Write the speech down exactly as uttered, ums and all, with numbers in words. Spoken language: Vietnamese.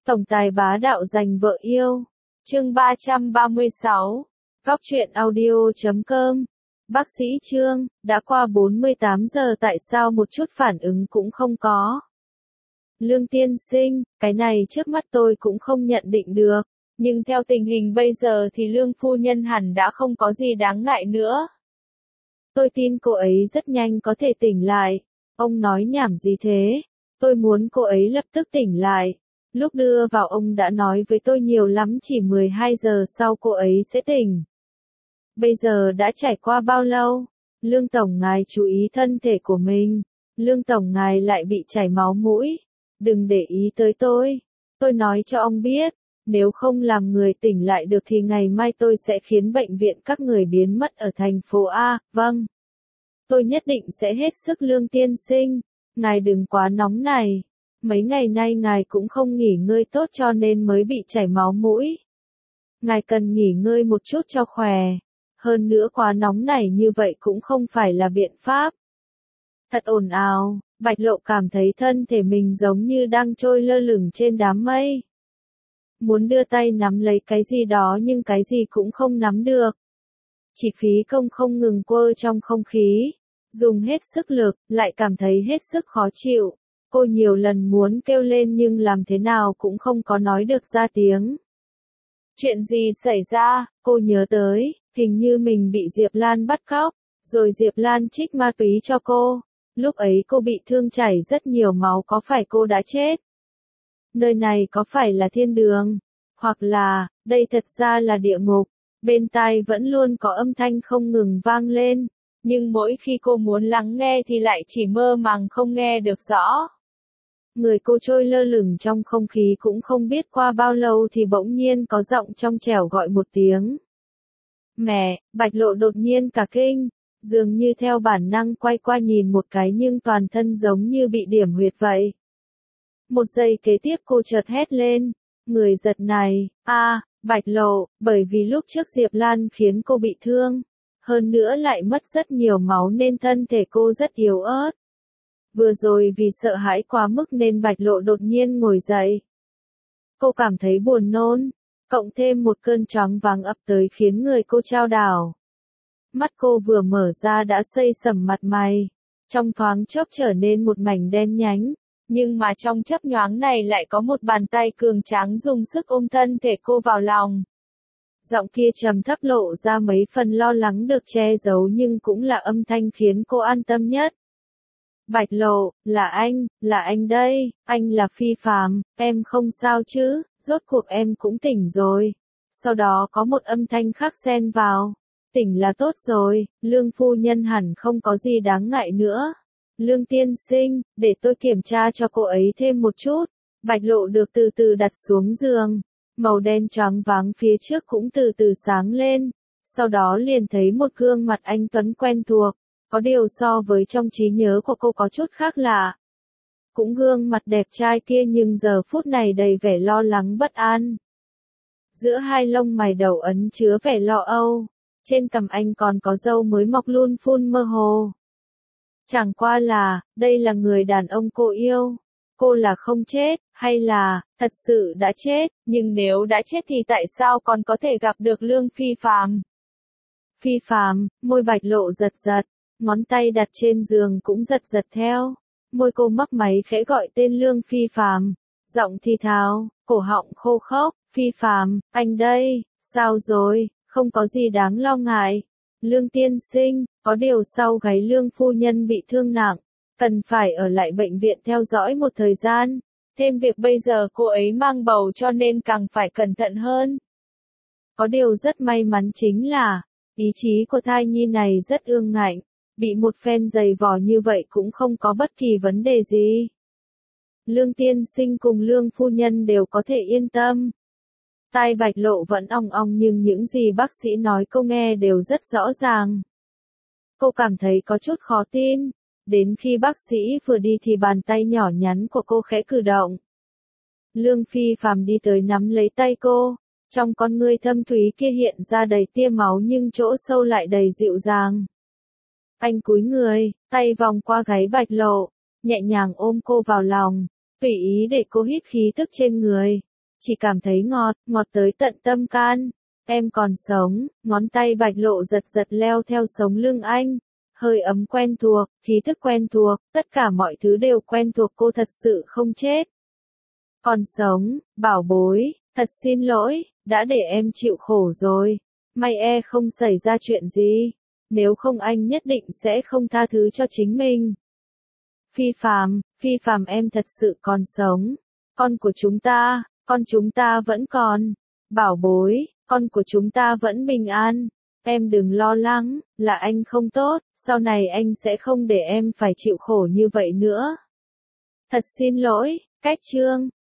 Tổng tài bá đạo giành vợ yêu. Chương ba trăm ba mươi sáu. Góc truyện audio chấm com. Bác sĩ Trương, đã qua bốn mươi tám giờ tại sao một chút phản ứng cũng không có? Lương tiên sinh, cái này trước mắt tôi cũng không nhận định được, nhưng theo tình hình bây giờ thì Lương phu nhân hẳn đã không có gì đáng ngại nữa. Tôi tin cô ấy rất nhanh có thể tỉnh lại. Ông nói nhảm gì thế? Tôi muốn cô ấy lập tức tỉnh lại. Lúc đưa vào ông đã nói với tôi nhiều lắm chỉ mười hai giờ sau cô ấy sẽ tỉnh. Bây giờ đã trải qua bao lâu? Lương Tổng ngài chú ý thân thể của mình. Lương Tổng ngài lại bị chảy máu mũi. Đừng để ý tới tôi. Tôi nói cho ông biết, nếu không làm người tỉnh lại được thì ngày mai tôi sẽ khiến bệnh viện các người biến mất ở thành phố A. Vâng. Tôi nhất định sẽ hết sức Lương tiên sinh. Ngài đừng quá nóng này. Mấy ngày nay ngài cũng không nghỉ ngơi tốt cho nên mới bị chảy máu mũi. Ngài cần nghỉ ngơi một chút cho khỏe. Hơn nữa quá nóng này như vậy cũng không phải là biện pháp. Thật ồn ào, Bạch Lộ cảm thấy thân thể mình giống như đang trôi lơ lửng trên đám mây. Muốn đưa tay nắm lấy cái gì đó nhưng cái gì cũng không nắm được. Chỉ phí công không ngừng quơ trong không khí. Dùng hết sức lực, lại cảm thấy hết sức khó chịu. Cô nhiều lần muốn kêu lên nhưng làm thế nào cũng không có nói được ra tiếng. Chuyện gì xảy ra, cô nhớ tới, hình như mình bị Diệp Lan bắt cóc, rồi Diệp Lan trích ma túy cho cô. Lúc ấy cô bị thương chảy rất nhiều máu, có phải cô đã chết? Nơi này có phải là thiên đường? Hoặc là, đây thật ra là địa ngục? Bên tai vẫn luôn có âm thanh không ngừng vang lên, nhưng mỗi khi cô muốn lắng nghe thì lại chỉ mơ màng không nghe được rõ. Người cô trôi lơ lửng trong không khí cũng không biết qua bao lâu thì bỗng nhiên có giọng trong trẻo gọi một tiếng. Mẹ, Bạch Lộ đột nhiên cả kinh, dường như theo bản năng quay qua nhìn một cái nhưng toàn thân giống như bị điểm huyệt vậy. Một giây kế tiếp cô chợt hét lên, người giật này, a, à, Bạch Lộ, bởi vì lúc trước Diệp Lan khiến cô bị thương, hơn nữa lại mất rất nhiều máu nên thân thể cô rất yếu ớt. Vừa rồi vì sợ hãi quá mức nên Bạch Lộ đột nhiên ngồi dậy. Cô cảm thấy buồn nôn, cộng thêm một cơn choáng váng ập tới khiến người cô chao đảo. Mắt cô vừa mở ra đã xây sẩm mặt mày, trong thoáng chốc trở nên một mảnh đen nhánh, nhưng mà trong chớp nhoáng này lại có một bàn tay cường tráng dùng sức ôm thân thể cô vào lòng. Giọng kia trầm thấp lộ ra mấy phần lo lắng được che giấu nhưng cũng là âm thanh khiến cô an tâm nhất. Bạch Lộ, là anh, là anh đây, anh là Phi Phàm, em không sao chứ, rốt cuộc em cũng tỉnh rồi. Sau đó có một âm thanh khác xen vào, tỉnh là tốt rồi, Lương phu nhân hẳn không có gì đáng ngại nữa. Lương tiên sinh, để tôi kiểm tra cho cô ấy thêm một chút. Bạch Lộ được từ từ đặt xuống giường, màu đen choáng váng phía trước cũng từ từ sáng lên, sau đó liền thấy một gương mặt anh tuấn quen thuộc. Có điều so với trong trí nhớ của cô có chút khác lạ. Cũng gương mặt đẹp trai kia nhưng giờ phút này đầy vẻ lo lắng bất an. Giữa hai lông mày đầu ấn chứa vẻ lo âu, trên cằm anh còn có râu mới mọc luôn phun mơ hồ. Chẳng qua là, đây là người đàn ông cô yêu. Cô là không chết, hay là, thật sự đã chết, nhưng nếu đã chết thì tại sao còn có thể gặp được Lương Phi Phàm? Phi Phàm, môi Bạch Lộ giật giật. Ngón tay đặt trên giường cũng giật giật theo. Môi cô mấp máy khẽ gọi tên Lương Phi Phàm, giọng thì thào, cổ họng khô khốc. Phi Phàm, anh đây, sao rồi, không có gì đáng lo ngại. Lương tiên sinh, có điều sau gáy Lương phu nhân bị thương nặng, cần phải ở lại bệnh viện theo dõi một thời gian. Thêm việc bây giờ cô ấy mang bầu cho nên càng phải cẩn thận hơn. Có điều rất may mắn chính là, ý chí của thai nhi này rất ương ngạnh. Bị một phen giày vò như vậy cũng không có bất kỳ vấn đề gì. Lương tiên sinh cùng Lương phu nhân đều có thể yên tâm. Tai Bạch Lộ vẫn ong ong nhưng những gì bác sĩ nói cô nghe đều rất rõ ràng. Cô cảm thấy có chút khó tin. Đến khi bác sĩ vừa đi thì bàn tay nhỏ nhắn của cô khẽ cử động. Lương Phi Phàm đi tới nắm lấy tay cô. Trong con ngươi thâm thúy kia hiện ra đầy tia máu nhưng chỗ sâu lại đầy dịu dàng. Anh cúi người, tay vòng qua gáy Bạch Lộ, nhẹ nhàng ôm cô vào lòng, tùy ý để cô hít khí tức trên người. chỉ cảm thấy ngọt, ngọt tới tận tâm can. Em còn sống, ngón tay Bạch Lộ giật giật leo theo sống lưng anh. Hơi ấm quen thuộc, khí thức quen thuộc, tất cả mọi thứ đều quen thuộc, cô thật sự không chết. Còn sống, bảo bối, thật xin lỗi, đã để em chịu khổ rồi. May e không xảy ra chuyện gì. Nếu không anh nhất định sẽ không tha thứ cho chính mình. Phi Phàm, Phi Phàm em thật sự còn sống. Con của chúng ta, con chúng ta vẫn còn. Bảo bối, con của chúng ta vẫn bình an. Em đừng lo lắng, là anh không tốt, sau này anh sẽ không để em phải chịu khổ như vậy nữa. Thật xin lỗi, cách chương.